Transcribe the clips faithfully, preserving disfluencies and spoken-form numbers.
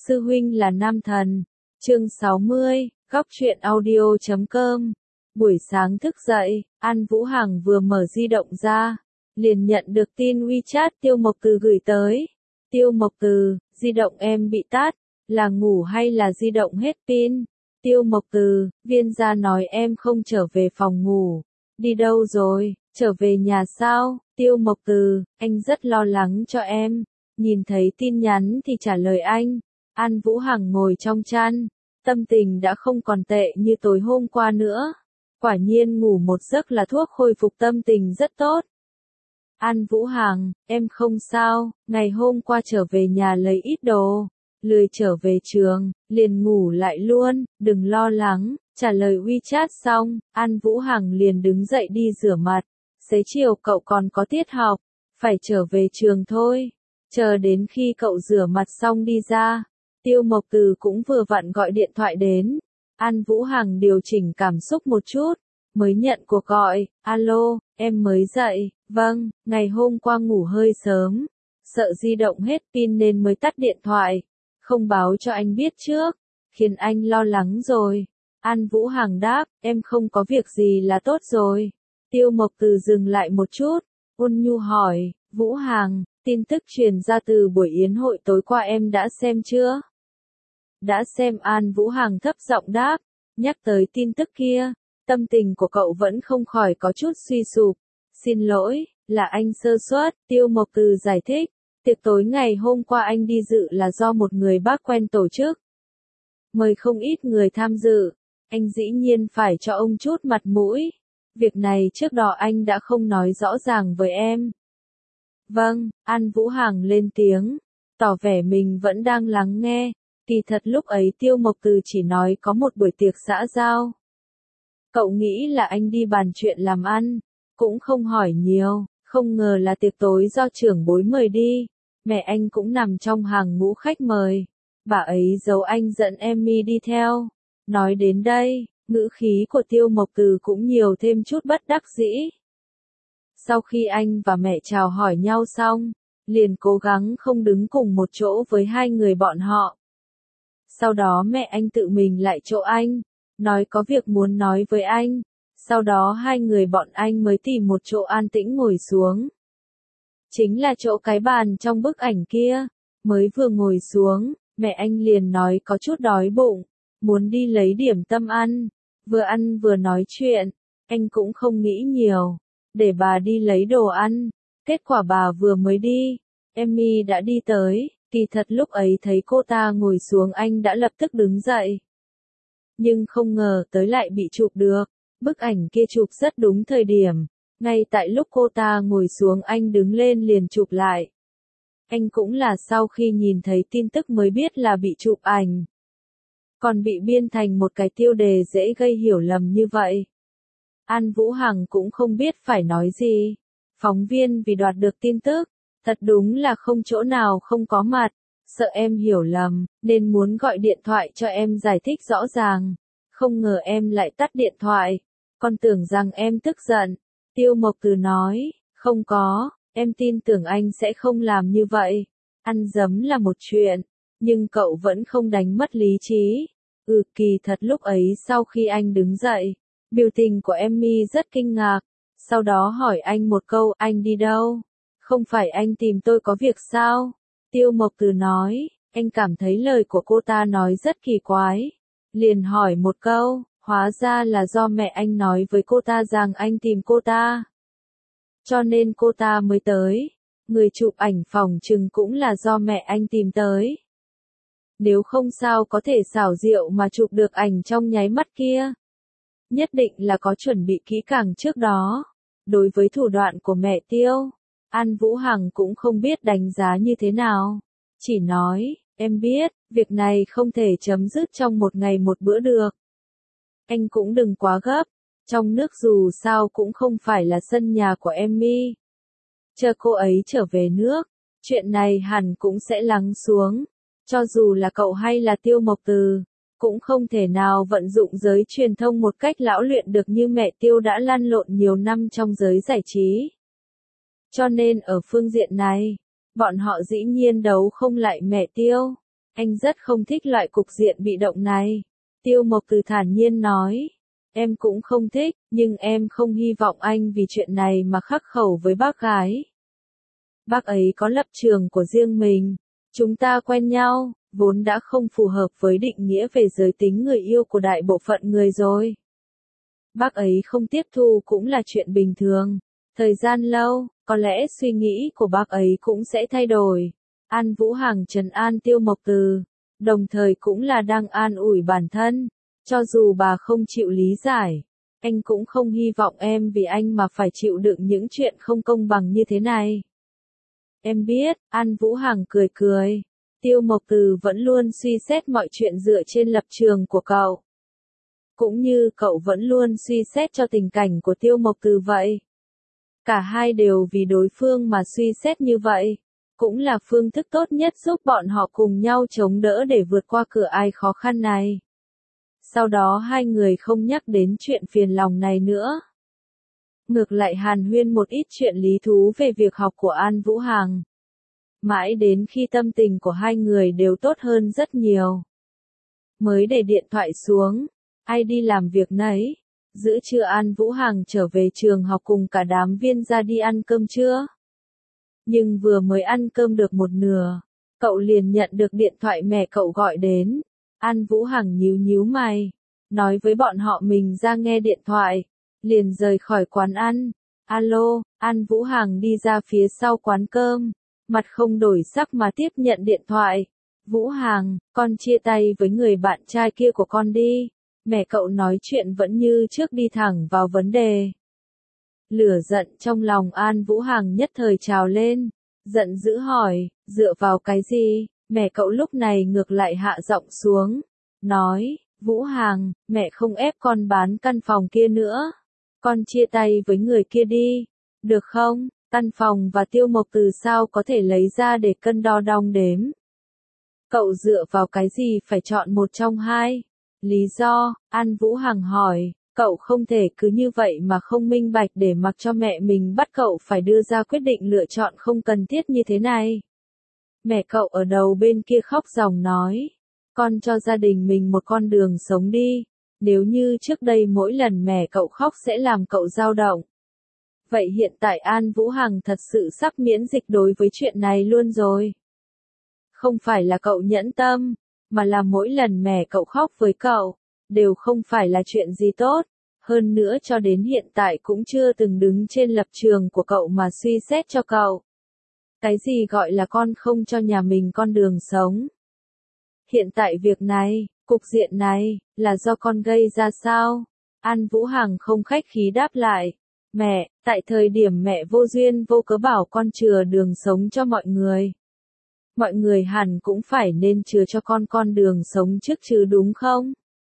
Sư huynh là nam thần. Chương sáu mươi, góc truyện audio chấm com. Buổi sáng thức dậy, An Vũ Hằng vừa mở di động ra, liền nhận được tin WeChat Tiêu Mộc Từ gửi tới. Tiêu Mộc Từ, di động em bị tắt, là ngủ hay là di động hết pin? Tiêu Mộc Từ, Viên gia nói em không trở về phòng ngủ. Đi đâu rồi, trở về nhà sao? Tiêu Mộc Từ, anh rất lo lắng cho em. Nhìn thấy tin nhắn thì trả lời anh. An Vũ Hằng ngồi trong chăn, tâm tình đã không còn tệ như tối hôm qua nữa. Quả nhiên ngủ một giấc là thuốc khôi phục tâm tình rất tốt. An Vũ Hằng, em không sao, ngày hôm qua trở về nhà lấy ít đồ, lười trở về trường, liền ngủ lại luôn, đừng lo lắng. Trả lời WeChat xong, An Vũ Hằng liền đứng dậy đi rửa mặt. Xế chiều cậu còn có tiết học, phải trở về trường thôi. Chờ đến khi cậu rửa mặt xong đi ra, Tiêu Mộc Từ cũng vừa vặn gọi điện thoại đến. An Vũ Hằng điều chỉnh cảm xúc một chút, mới nhận cuộc gọi. Alo, em mới dậy. Vâng, ngày hôm qua ngủ hơi sớm, sợ di động hết pin nên mới tắt điện thoại, không báo cho anh biết trước, khiến anh lo lắng rồi. An Vũ Hằng đáp, em không có việc gì là tốt rồi. Tiêu Mộc Từ dừng lại một chút, ôn nhu hỏi, Vũ Hằng, tin tức truyền ra từ buổi yến hội tối qua em đã xem chưa? Đã xem. An Vũ Hằng thấp giọng đáp. Nhắc tới tin tức kia, tâm tình của cậu vẫn không khỏi có chút suy sụp. Xin lỗi, là anh sơ suất. Tiêu Mộc Từ giải thích, tiệc tối ngày hôm qua anh đi dự là do một người bác quen tổ chức, mời không ít người tham dự, anh dĩ nhiên phải cho ông chút mặt mũi. Việc này trước đó anh đã không nói rõ ràng với em. Vâng, An Vũ Hằng lên tiếng, tỏ vẻ mình vẫn đang lắng nghe. Kỳ thật lúc ấy Tiêu Mộc Từ chỉ nói có một buổi tiệc xã giao. Cậu nghĩ là anh đi bàn chuyện làm ăn, cũng không hỏi nhiều, không ngờ là tiệc tối do trưởng bối mời đi. Mẹ anh cũng nằm trong hàng ngũ khách mời. Bà ấy giấu anh dẫn Emmy đi theo. Nói đến đây, ngữ khí của Tiêu Mộc Từ cũng nhiều thêm chút bất đắc dĩ. Sau khi anh và mẹ chào hỏi nhau xong, liền cố gắng không đứng cùng một chỗ với hai người bọn họ. Sau đó mẹ anh tự mình lại chỗ anh, nói có việc muốn nói với anh. Sau đó hai người bọn anh mới tìm một chỗ an tĩnh ngồi xuống. Chính là chỗ cái bàn trong bức ảnh kia. Mới vừa ngồi xuống, mẹ anh liền nói có chút đói bụng, muốn đi lấy điểm tâm ăn. Vừa ăn vừa nói chuyện, anh cũng không nghĩ nhiều, để bà đi lấy đồ ăn. Kết quả bà vừa mới đi, Emmy đã đi tới. Kỳ thật lúc ấy thấy cô ta ngồi xuống anh đã lập tức đứng dậy. Nhưng không ngờ tới lại bị chụp được. Bức ảnh kia chụp rất đúng thời điểm. Ngay tại lúc cô ta ngồi xuống anh đứng lên liền chụp lại. Anh cũng là sau khi nhìn thấy tin tức mới biết là bị chụp ảnh. Còn bị biên thành một cái tiêu đề dễ gây hiểu lầm như vậy. An Vũ Hằng cũng không biết phải nói gì. Phóng viên vì đoạt được tin tức, thật đúng là không chỗ nào không có mặt. Sợ em hiểu lầm, nên muốn gọi điện thoại cho em giải thích rõ ràng. Không ngờ em lại tắt điện thoại. Con tưởng rằng em tức giận. Tiêu Mộc Từ nói, không có, em tin tưởng anh sẽ không làm như vậy. Ăn dấm là một chuyện, nhưng cậu vẫn không đánh mất lý trí. Ừ, kỳ thật lúc ấy sau khi anh đứng dậy, biểu tình của Emmy rất kinh ngạc. Sau đó hỏi anh một câu, anh đi đâu? Không phải anh tìm tôi có việc sao? Tiêu Mộc Từ nói, anh cảm thấy lời của cô ta nói rất kỳ quái. Liền hỏi một câu, hóa ra là do mẹ anh nói với cô ta rằng anh tìm cô ta. Cho nên cô ta mới tới. Người chụp ảnh phòng chừng cũng là do mẹ anh tìm tới. Nếu không sao có thể xảo diệu mà chụp được ảnh trong nháy mắt kia. Nhất định là có chuẩn bị kỹ càng trước đó. Đối với thủ đoạn của mẹ Tiêu, An Vũ Hằng cũng không biết đánh giá như thế nào. Chỉ nói, em biết, việc này không thể chấm dứt trong một ngày một bữa được. Anh cũng đừng quá gấp. Trong nước dù sao cũng không phải là sân nhà của Emmy. Chờ cô ấy trở về nước, chuyện này hẳn cũng sẽ lắng xuống. Cho dù là cậu hay là Tiêu Mộc Từ, cũng không thể nào vận dụng giới truyền thông một cách lão luyện được như mẹ Tiêu đã lăn lộn nhiều năm trong giới giải trí. Cho nên ở phương diện này, bọn họ dĩ nhiên đấu không lại mẹ Tiêu. Anh rất không thích loại cục diện bị động này. Tiêu Mộc Từ thản nhiên nói. Em cũng không thích, nhưng em không hy vọng anh vì chuyện này mà khắc khẩu với bác gái. Bác ấy có lập trường của riêng mình. Chúng ta quen nhau, vốn đã không phù hợp với định nghĩa về giới tính người yêu của đại bộ phận người rồi. Bác ấy không tiếp thu cũng là chuyện bình thường. Thời gian lâu, có lẽ suy nghĩ của bác ấy cũng sẽ thay đổi. An Vũ Hằng trấn an Tiêu Mộc Từ, đồng thời cũng là đang an ủi bản thân. Cho dù bà không chịu lý giải, anh cũng không hy vọng em vì anh mà phải chịu đựng những chuyện không công bằng như thế này. Em biết, An Vũ Hằng cười cười. Tiêu Mộc Từ vẫn luôn suy xét mọi chuyện dựa trên lập trường của cậu. Cũng như cậu vẫn luôn suy xét cho tình cảnh của Tiêu Mộc Từ vậy. Cả hai đều vì đối phương mà suy xét như vậy. Cũng là phương thức tốt nhất giúp bọn họ cùng nhau chống đỡ để vượt qua cửa ải khó khăn này. Sau đó hai người không nhắc đến chuyện phiền lòng này nữa. Ngược lại hàn huyên một ít chuyện lý thú về việc học của An Vũ Hằng. Mãi đến khi tâm tình của hai người đều tốt hơn rất nhiều. Mới để điện thoại xuống, ai đi làm việc nấy. Giữa trưa An Vũ Hằng trở về trường học cùng cả đám viên ra đi ăn cơm trưa. Nhưng vừa mới ăn cơm được một nửa, cậu liền nhận được điện thoại mẹ cậu gọi đến. An Vũ Hằng nhíu nhíu mày, nói với bọn họ mình ra nghe điện thoại, liền rời khỏi quán ăn. Alo, An Vũ Hằng đi ra phía sau quán cơm, mặt không đổi sắc mà tiếp nhận điện thoại. Vũ Hằng, con chia tay với người bạn trai kia của con đi. Mẹ cậu nói chuyện vẫn như trước, đi thẳng vào vấn đề. Lửa giận trong lòng An Vũ Hằng nhất thời trào lên, giận dữ hỏi, dựa vào cái gì? Mẹ cậu lúc này ngược lại hạ giọng xuống, nói, Vũ Hằng, mẹ không ép con bán căn phòng kia nữa. Con chia tay với người kia đi, được không? Căn phòng và Tiêu Mộc Từ sao có thể lấy ra để cân đo đong đếm? Cậu dựa vào cái gì phải chọn một trong hai? Lý do, An Vũ Hằng hỏi, cậu không thể cứ như vậy mà không minh bạch để mặc cho mẹ mình bắt cậu phải đưa ra quyết định lựa chọn không cần thiết như thế này. Mẹ cậu ở đầu bên kia khóc ròng nói, con cho gia đình mình một con đường sống đi, nếu như trước đây mỗi lần mẹ cậu khóc sẽ làm cậu dao động. Vậy hiện tại An Vũ Hằng thật sự sắp miễn dịch đối với chuyện này luôn rồi. Không phải là cậu nhẫn tâm, mà là mỗi lần mẹ cậu khóc với cậu, đều không phải là chuyện gì tốt, hơn nữa cho đến hiện tại cũng chưa từng đứng trên lập trường của cậu mà suy xét cho cậu. Cái gì gọi là con không cho nhà mình con đường sống? Hiện tại việc này, cục diện này, là do con gây ra sao? An Vũ Hằng không khách khí đáp lại. Mẹ, tại thời điểm mẹ vô duyên vô cớ bảo con chừa đường sống cho mọi người. Mọi người hẳn cũng phải nên chừa cho con con đường sống trước chứ đúng không?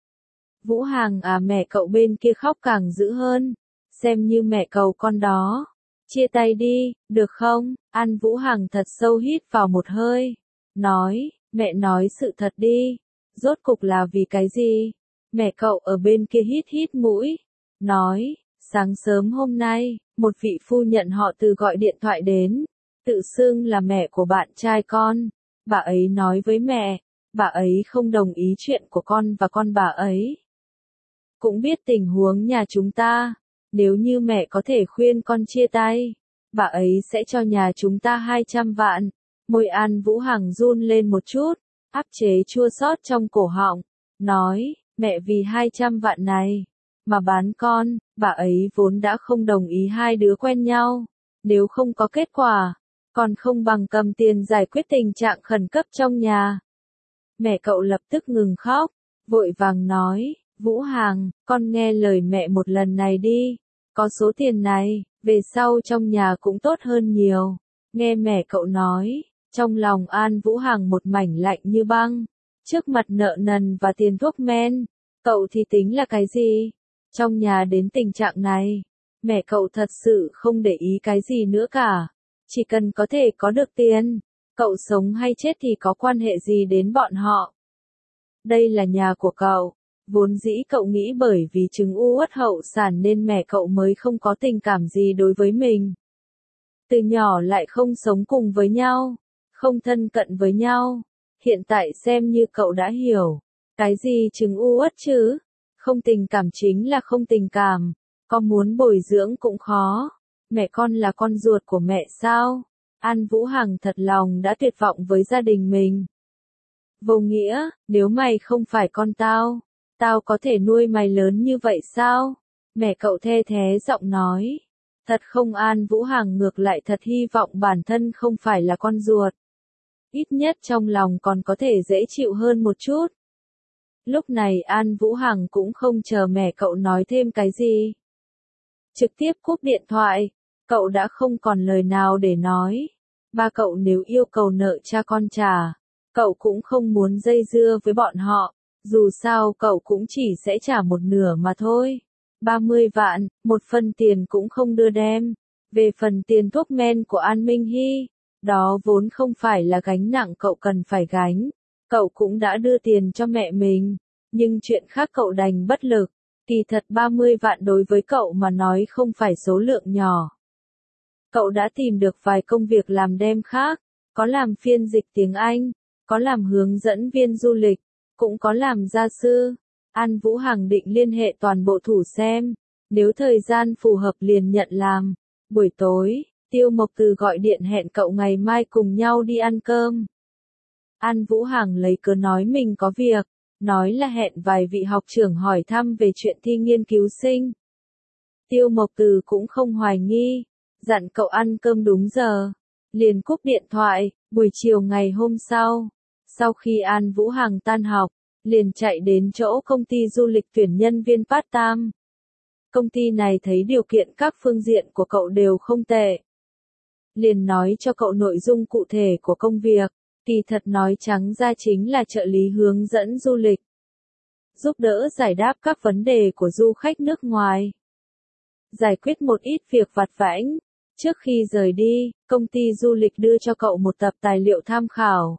Vũ Hằng à, mẹ cậu bên kia khóc càng dữ hơn. Xem như mẹ cầu con đó. Chia tay đi, được không? An Vũ Hằng thật sâu hít vào một hơi. Nói, mẹ nói sự thật đi. Rốt cục là vì cái gì? Mẹ cậu ở bên kia hít hít mũi. Nói, sáng sớm hôm nay, một vị phu nhận họ Từ gọi điện thoại đến. Tự xưng là mẹ của bạn trai con. Bà ấy nói với mẹ, bà ấy không đồng ý chuyện của con và con bà ấy. Cũng biết tình huống nhà chúng ta, nếu như mẹ có thể khuyên con chia tay, bà ấy sẽ cho nhà chúng ta hai trăm vạn. Môi An Vũ Hằng run lên một chút, áp chế chua xót trong cổ họng, nói, mẹ vì hai trăm vạn này, mà bán con, bà ấy vốn đã không đồng ý hai đứa quen nhau. Nếu không có kết quả, còn không bằng cầm tiền giải quyết tình trạng khẩn cấp trong nhà. Mẹ cậu lập tức ngừng khóc, vội vàng nói, Vũ Hằng, con nghe lời mẹ một lần này đi, có số tiền này, về sau trong nhà cũng tốt hơn nhiều. Nghe mẹ cậu nói, trong lòng An Vũ Hằng một mảnh lạnh như băng, trước mặt nợ nần và tiền thuốc men, cậu thì tính là cái gì? Trong nhà đến tình trạng này, mẹ cậu thật sự không để ý cái gì nữa cả. Chỉ cần có thể có được tiền, cậu sống hay chết thì có quan hệ gì đến bọn họ. Đây là nhà của cậu, vốn dĩ cậu nghĩ bởi vì chứng u uất hậu sản nên mẹ cậu mới không có tình cảm gì đối với mình. Từ nhỏ lại không sống cùng với nhau, không thân cận với nhau. Hiện tại xem như cậu đã hiểu. Cái gì chứng u uất chứ? Không tình cảm chính là không tình cảm. Có muốn bồi dưỡng cũng khó. Mẹ con là con ruột của mẹ sao? An Vũ Hằng thật lòng đã tuyệt vọng với gia đình mình. Vô nghĩa, nếu mày không phải con tao, tao có thể nuôi mày lớn như vậy sao? Mẹ cậu the thế giọng nói. Thật không, An Vũ Hằng ngược lại thật hy vọng bản thân không phải là con ruột. Ít nhất trong lòng còn có thể dễ chịu hơn một chút. Lúc này An Vũ Hằng cũng không chờ mẹ cậu nói thêm cái gì. Trực tiếp cúp điện thoại, cậu đã không còn lời nào để nói. Ba cậu nếu yêu cầu nợ cha con trả, cậu cũng không muốn dây dưa với bọn họ, dù sao cậu cũng chỉ sẽ trả một nửa mà thôi. ba mươi vạn, một phần tiền cũng không đưa đem. Về phần tiền thuốc men của An Minh Hy, đó vốn không phải là gánh nặng cậu cần phải gánh. Cậu cũng đã đưa tiền cho mẹ mình, nhưng chuyện khác cậu đành bất lực. Kỳ thật ba mươi vạn đối với cậu mà nói không phải số lượng nhỏ. Cậu đã tìm được vài công việc làm đem khác, có làm phiên dịch tiếng Anh, có làm hướng dẫn viên du lịch, cũng có làm gia sư. An Vũ Hằng định liên hệ toàn bộ thủ xem, nếu thời gian phù hợp liền nhận làm. Buổi tối, Tiêu Mộc Từ gọi điện hẹn cậu ngày mai cùng nhau đi ăn cơm. An Vũ Hằng lấy cớ nói mình có việc, nói là hẹn vài vị học trưởng hỏi thăm về chuyện thi nghiên cứu sinh. Tiêu Mộc Từ cũng không hoài nghi, dặn cậu ăn cơm đúng giờ, liền cúp điện thoại. Buổi chiều ngày hôm sau, sau khi An Vũ Hằng tan học, liền chạy đến chỗ công ty du lịch tuyển nhân viên part-time. Công ty này thấy điều kiện các phương diện của cậu đều không tệ. Liền nói cho cậu nội dung cụ thể của công việc, kỳ thật nói trắng ra chính là trợ lý hướng dẫn du lịch. Giúp đỡ giải đáp các vấn đề của du khách nước ngoài. Giải quyết một ít việc vặt vãnh. Trước khi rời đi, công ty du lịch đưa cho cậu một tập tài liệu tham khảo.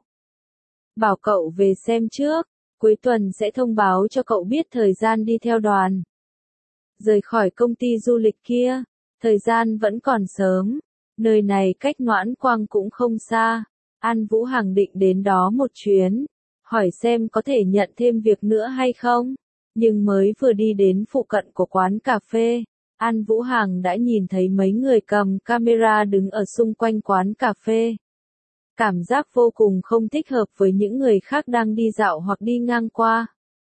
Bảo cậu về xem trước, cuối tuần sẽ thông báo cho cậu biết thời gian đi theo đoàn. Rời khỏi công ty du lịch kia, thời gian vẫn còn sớm, nơi này cách Noãn Quang cũng không xa. An Vũ Hằng định đến đó một chuyến, hỏi xem có thể nhận thêm việc nữa hay không. Nhưng mới vừa đi đến phụ cận của quán cà phê, An Vũ Hằng đã nhìn thấy mấy người cầm camera đứng ở xung quanh quán cà phê. Cảm giác vô cùng không thích hợp với những người khác đang đi dạo hoặc đi ngang qua.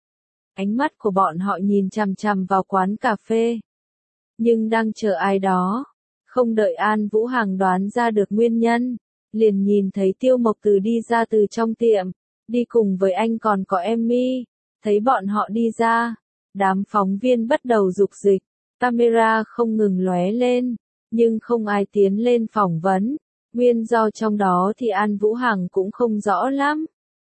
Ánh mắt của bọn họ nhìn chằm chằm vào quán cà phê, nhưng đang chờ ai đó. Không đợi An Vũ Hằng đoán ra được nguyên nhân, liền nhìn thấy Tiêu Mộc Từ đi ra từ trong tiệm, đi cùng với anh còn có Emmy. Thấy bọn họ đi ra, đám phóng viên bắt đầu rục dịch, camera không ngừng lóe lên, nhưng không ai tiến lên phỏng vấn. Nguyên do trong đó thì An Vũ Hằng cũng không rõ lắm.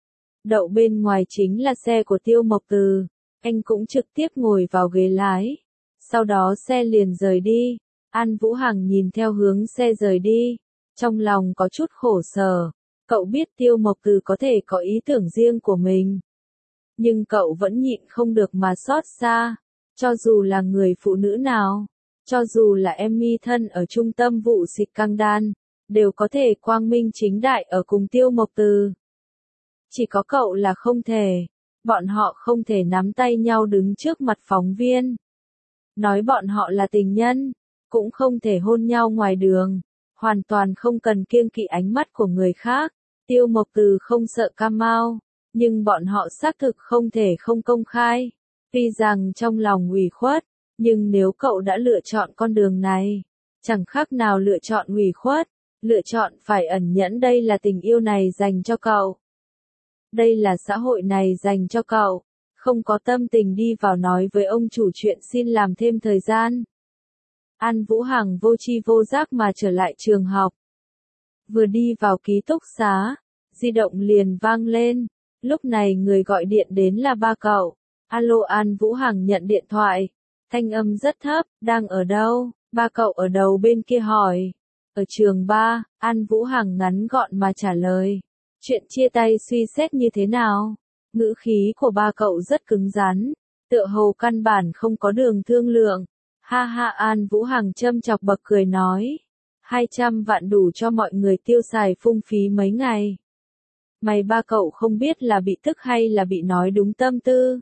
Đậu bên ngoài chính là xe của Tiêu Mộc Từ, anh cũng trực tiếp ngồi vào ghế lái. Sau đó xe liền rời đi. An Vũ Hằng nhìn theo hướng xe rời đi, trong lòng có chút khổ sở. Cậu biết Tiêu Mộc Từ có thể có ý tưởng riêng của mình, nhưng cậu vẫn nhịn không được mà xót xa. Cho dù là người phụ nữ nào, cho dù là Emmy thân ở trung tâm vụ xịt căng đan, đều có thể quang minh chính đại ở cùng Tiêu Mộc Từ. Chỉ có cậu là không thể. Bọn họ không thể nắm tay nhau đứng trước mặt phóng viên, nói bọn họ là tình nhân, cũng không thể hôn nhau ngoài đường, hoàn toàn không cần kiêng kỵ ánh mắt của người khác. Tiêu Mộc Từ không sợ cam mau, nhưng bọn họ xác thực không thể không công khai. Tuy rằng trong lòng ủy khuất, nhưng nếu cậu đã lựa chọn con đường này, chẳng khác nào lựa chọn ủy khuất, lựa chọn phải ẩn nhẫn. Đây là tình yêu này dành cho cậu. Đây là xã hội này dành cho cậu. Không có tâm tình đi vào nói với ông chủ chuyện xin làm thêm thời gian. An Vũ Hằng vô tri vô giác mà trở lại trường học. Vừa đi vào ký túc xá, di động liền vang lên. Lúc này người gọi điện đến là ba cậu. Alo, An Vũ Hằng nhận điện thoại. Thanh âm rất thấp, đang ở đâu? Ba cậu ở đầu bên kia hỏi. Ở trường ba, An Vũ Hằng ngắn gọn mà trả lời. Chuyện chia tay suy xét như thế nào? Ngữ khí của ba cậu rất cứng rắn, tựa hồ căn bản không có đường thương lượng. Ha ha, An Vũ Hằng châm chọc bật cười nói. hai trăm vạn đủ cho mọi người tiêu xài phung phí mấy ngày. Mày ba cậu không biết là bị tức hay là bị nói đúng tâm tư.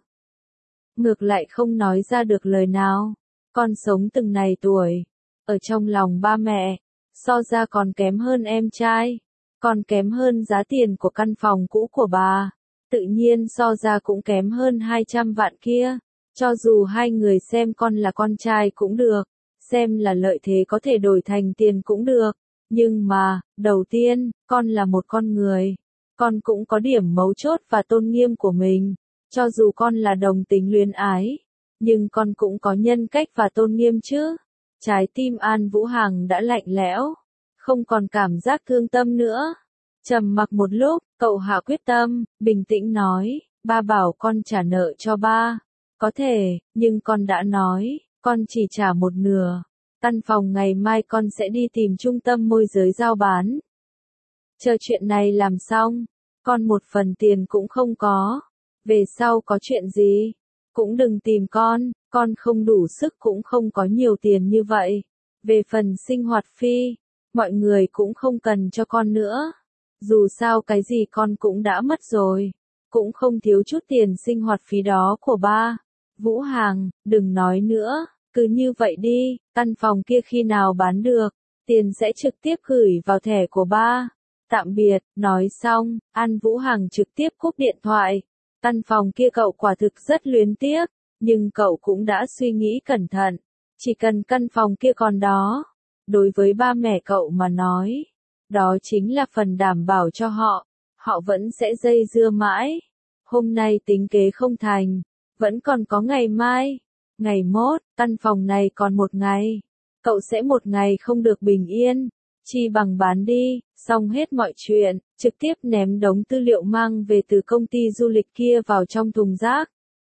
Ngược lại không nói ra được lời nào. Con sống từng này tuổi, ở trong lòng ba mẹ, so ra còn kém hơn em trai, còn kém hơn giá tiền của căn phòng cũ của bà, tự nhiên so ra cũng kém hơn hai trăm vạn kia. Cho dù hai người xem con là con trai cũng được, xem là lợi thế có thể đổi thành tiền cũng được, nhưng mà, đầu tiên, con là một con người, con cũng có điểm mấu chốt và tôn nghiêm của mình. Cho dù con là đồng tính luyến ái, nhưng con cũng có nhân cách và tôn nghiêm chứ. Trái tim An Vũ Hằng đã lạnh lẽo, không còn cảm giác thương tâm nữa. Trầm mặc một lúc, cậu hạ quyết tâm, bình tĩnh nói, ba bảo con trả nợ cho ba. Có thể, nhưng con đã nói, con chỉ trả một nửa. Căn phòng ngày mai con sẽ đi tìm trung tâm môi giới giao bán. Chờ chuyện này làm xong, con một phần tiền cũng không có. Về sau có chuyện gì, cũng đừng tìm con, con không đủ sức cũng không có nhiều tiền như vậy. Về phần sinh hoạt phí, mọi người cũng không cần cho con nữa. Dù sao cái gì con cũng đã mất rồi, cũng không thiếu chút tiền sinh hoạt phí đó của ba. Vũ Hằng, đừng nói nữa, cứ như vậy đi, căn phòng kia khi nào bán được, tiền sẽ trực tiếp gửi vào thẻ của ba. Tạm biệt, nói xong, An Vũ Hằng trực tiếp cúp điện thoại. Căn phòng kia cậu quả thực rất luyến tiếc, nhưng cậu cũng đã suy nghĩ cẩn thận. Chỉ cần căn phòng kia còn đó, đối với ba mẹ cậu mà nói, đó chính là phần đảm bảo cho họ, họ vẫn sẽ dây dưa mãi. Hôm nay tính kế không thành, vẫn còn có ngày mai, ngày mốt, căn phòng này còn một ngày, cậu sẽ một ngày không được bình yên. Chi bằng bán đi, xong hết mọi chuyện, trực tiếp ném đống tư liệu mang về từ công ty du lịch kia vào trong thùng rác.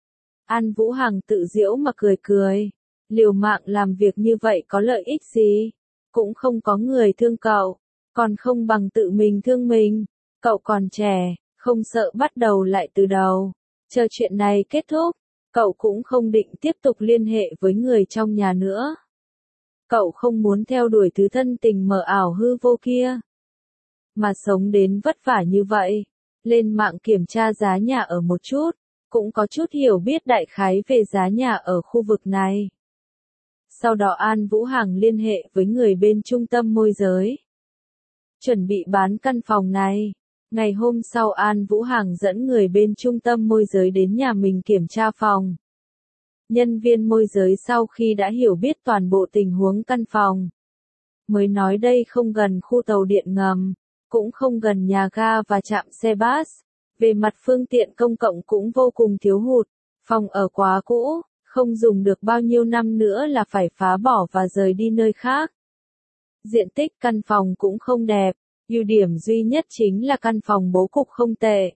An Vũ Hằng tự giễu mà cười cười, liều mạng làm việc như vậy có lợi ích gì, cũng không có người thương cậu, còn không bằng tự mình thương mình, cậu còn trẻ, không sợ bắt đầu lại từ đầu. Chờ chuyện này kết thúc, cậu cũng không định tiếp tục liên hệ với người trong nhà nữa. Cậu không muốn theo đuổi thứ thân tình mờ ảo hư vô kia, mà sống đến vất vả như vậy. Lên mạng kiểm tra giá nhà ở một chút, cũng có chút hiểu biết đại khái về giá nhà ở khu vực này. Sau đó An Vũ Hằng liên hệ với người bên trung tâm môi giới, chuẩn bị bán căn phòng này. Ngày hôm sau An Vũ Hằng dẫn người bên trung tâm môi giới đến nhà mình kiểm tra phòng. Nhân viên môi giới sau khi đã hiểu biết toàn bộ tình huống căn phòng, mới nói đây không gần khu tàu điện ngầm, cũng không gần nhà ga và trạm xe bus. Về mặt phương tiện công cộng cũng vô cùng thiếu hụt, phòng ở quá cũ, không dùng được bao nhiêu năm nữa là phải phá bỏ và rời đi nơi khác. Diện tích căn phòng cũng không đẹp, ưu điểm duy nhất chính là căn phòng bố cục không tệ.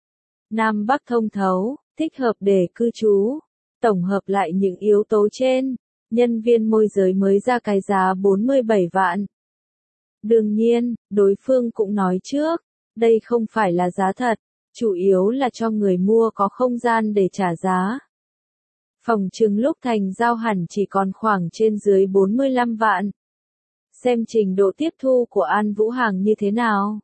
Nam Bắc thông thấu, thích hợp để cư trú. Tổng hợp lại những yếu tố trên, nhân viên môi giới mới ra cái giá bốn mươi bảy vạn. Đương nhiên, đối phương cũng nói trước, đây không phải là giá thật, chủ yếu là cho người mua có không gian để trả giá. Phòng trừng lúc thành giao hẳn chỉ còn khoảng trên dưới bốn mươi lăm vạn. Xem trình độ tiếp thu của An Vũ Hằng như thế nào.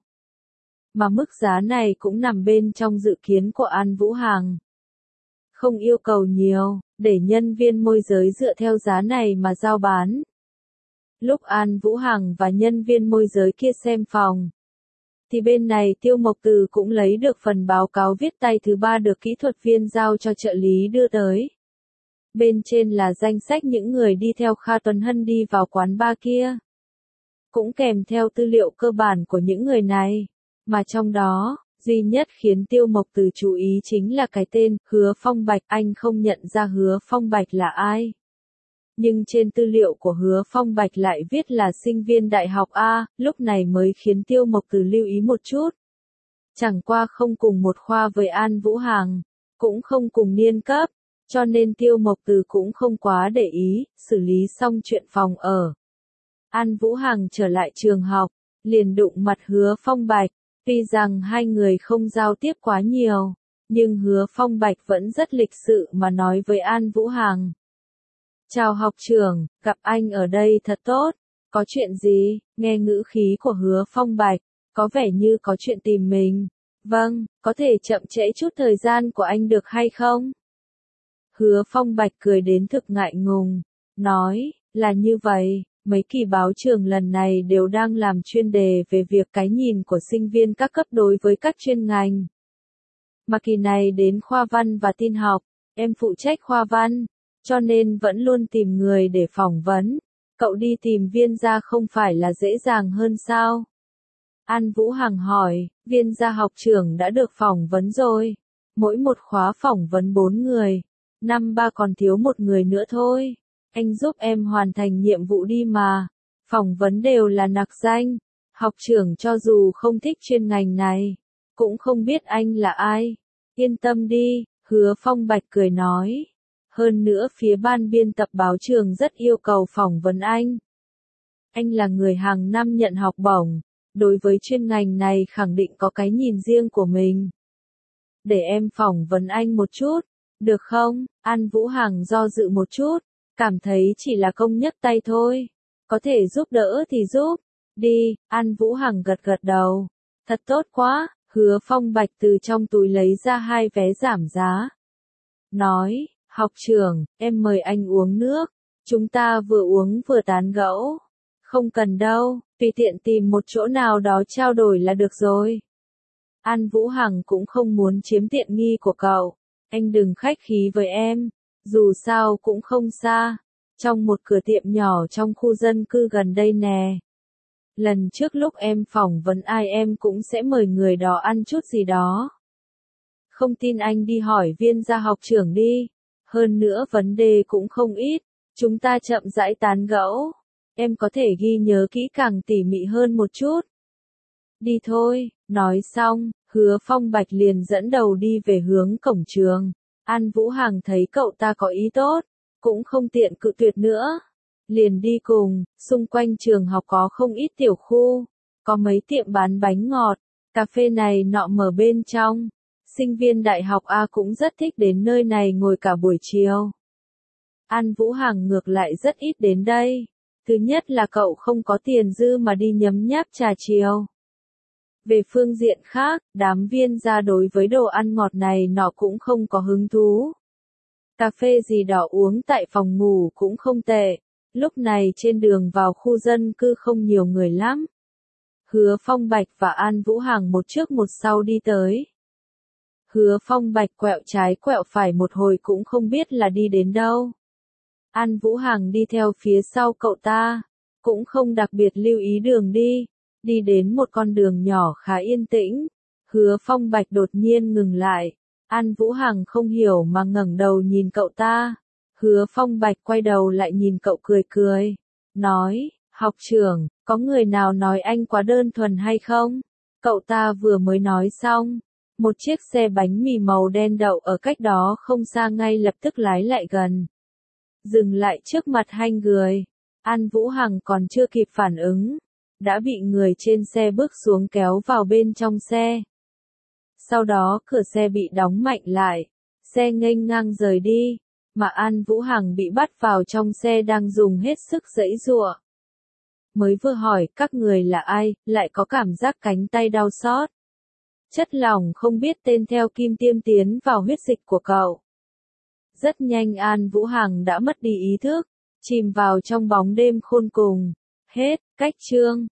Mà mức giá này cũng nằm bên trong dự kiến của An Vũ Hằng. Không yêu cầu nhiều, để nhân viên môi giới dựa theo giá này mà giao bán. Lúc An Vũ Hằng và nhân viên môi giới kia xem phòng, thì bên này Tiêu Mộc Từ cũng lấy được phần báo cáo viết tay thứ ba được kỹ thuật viên giao cho trợ lý đưa tới. Bên trên là danh sách những người đi theo Kha Tuấn Hân đi vào quán bar kia. Cũng kèm theo tư liệu cơ bản của những người này, mà trong đó, duy nhất khiến Tiêu Mộc Từ chú ý chính là cái tên, Hứa Phong Bạch. Anh không nhận ra Hứa Phong Bạch là ai. Nhưng trên tư liệu của Hứa Phong Bạch lại viết là sinh viên đại học A, lúc này mới khiến Tiêu Mộc Từ lưu ý một chút. Chẳng qua không cùng một khoa với An Vũ Hằng, cũng không cùng niên cấp, cho nên Tiêu Mộc Từ cũng không quá để ý, xử lý xong chuyện phòng ở. An Vũ Hằng trở lại trường học, liền đụng mặt Hứa Phong Bạch. Tuy rằng hai người không giao tiếp quá nhiều, nhưng Hứa Phong Bạch vẫn rất lịch sự mà nói với An Vũ Hằng. Chào học trưởng, gặp anh ở đây thật tốt, có chuyện gì? Nghe ngữ khí của Hứa Phong Bạch, có vẻ như có chuyện tìm mình. Vâng, có thể chậm trễ chút thời gian của anh được hay không? Hứa Phong Bạch cười đến thực ngại ngùng, nói, là như vậy, mấy kỳ báo trường lần này đều đang làm chuyên đề về việc cái nhìn của sinh viên các cấp đối với các chuyên ngành. Mà kỳ này đến khoa văn và tin học, em phụ trách khoa văn, cho nên vẫn luôn tìm người để phỏng vấn. Cậu đi tìm Viên gia không phải là dễ dàng hơn sao? An Vũ Hằng hỏi, Viên gia học trưởng đã được phỏng vấn rồi. Mỗi một khóa phỏng vấn bốn người, năm ba còn thiếu một người nữa thôi. Anh giúp em hoàn thành nhiệm vụ đi mà. Phỏng vấn đều là nặc danh. Học trưởng cho dù không thích chuyên ngành này, cũng không biết anh là ai. Yên tâm đi, Hứa Phong Bạch cười nói. Hơn nữa phía ban biên tập báo trường rất yêu cầu phỏng vấn anh. Anh là người hàng năm nhận học bổng, đối với chuyên ngành này khẳng định có cái nhìn riêng của mình. Để em phỏng vấn anh một chút, được không? An Vũ Hằng do dự một chút, cảm thấy chỉ là công nhấc tay thôi. Có thể giúp đỡ thì giúp. Đi, An Vũ Hằng gật gật đầu. Thật tốt quá, Hứa Phong Bạch từ trong túi lấy ra hai vé giảm giá. Nói, học trưởng, em mời anh uống nước. Chúng ta vừa uống vừa tán gẫu. Không cần đâu, tùy tiện tìm một chỗ nào đó trao đổi là được rồi. An Vũ Hằng cũng không muốn chiếm tiện nghi của cậu. Anh đừng khách khí với em, dù sao cũng không xa. Trong một cửa tiệm nhỏ trong khu dân cư gần đây nè. Lần trước lúc em phỏng vấn ai em cũng sẽ mời người đó ăn chút gì đó. Không tin anh đi hỏi Viên gia học trưởng đi. Hơn nữa vấn đề cũng không ít. Chúng ta chậm rãi tán gẫu. Em có thể ghi nhớ kỹ càng tỉ mỉ hơn một chút. Đi thôi, nói xong, Hứa Phong Bạch liền dẫn đầu đi về hướng cổng trường. An Vũ Hằng thấy cậu ta có ý tốt, cũng không tiện cự tuyệt nữa. Liền đi cùng, xung quanh trường học có không ít tiểu khu, có mấy tiệm bán bánh ngọt, cà phê này nọ mở bên trong. Sinh viên đại học A cũng rất thích đến nơi này ngồi cả buổi chiều. An Vũ Hằng ngược lại rất ít đến đây. Thứ nhất là cậu không có tiền dư mà đi nhấm nháp trà chiều. Về phương diện khác, đám Viên gia đối với đồ ăn ngọt này nọ cũng không có hứng thú. Cà phê gì đó uống tại phòng ngủ cũng không tệ. Lúc này trên đường vào khu dân cư không nhiều người lắm. Hứa Phong Bạch và An Vũ Hằng một trước một sau đi tới. Hứa Phong Bạch quẹo trái quẹo phải một hồi cũng không biết là đi đến đâu. An Vũ Hằng đi theo phía sau cậu ta, cũng không đặc biệt lưu ý đường đi, đi đến một con đường nhỏ khá yên tĩnh. Hứa Phong Bạch đột nhiên ngừng lại, An Vũ Hằng không hiểu mà ngẩng đầu nhìn cậu ta. Hứa Phong Bạch quay đầu lại nhìn cậu cười cười, nói, học trưởng, có người nào nói anh quá đơn thuần hay không? Cậu ta vừa mới nói xong, một chiếc xe bánh mì màu đen đậu ở cách đó không xa ngay lập tức lái lại gần. Dừng lại trước mặt hai người, An Vũ Hằng còn chưa kịp phản ứng, đã bị người trên xe bước xuống kéo vào bên trong xe. Sau đó cửa xe bị đóng mạnh lại, xe nghênh ngang rời đi, mà An Vũ Hằng bị bắt vào trong xe đang dùng hết sức giãy giụa. Mới vừa hỏi các người là ai, lại có cảm giác cánh tay đau xót. Chất lỏng không biết tên theo kim tiêm tiến vào huyết dịch của cậu. Rất nhanh An Vũ Hằng đã mất đi ý thức, chìm vào trong bóng đêm khôn cùng. Hết, cách chương.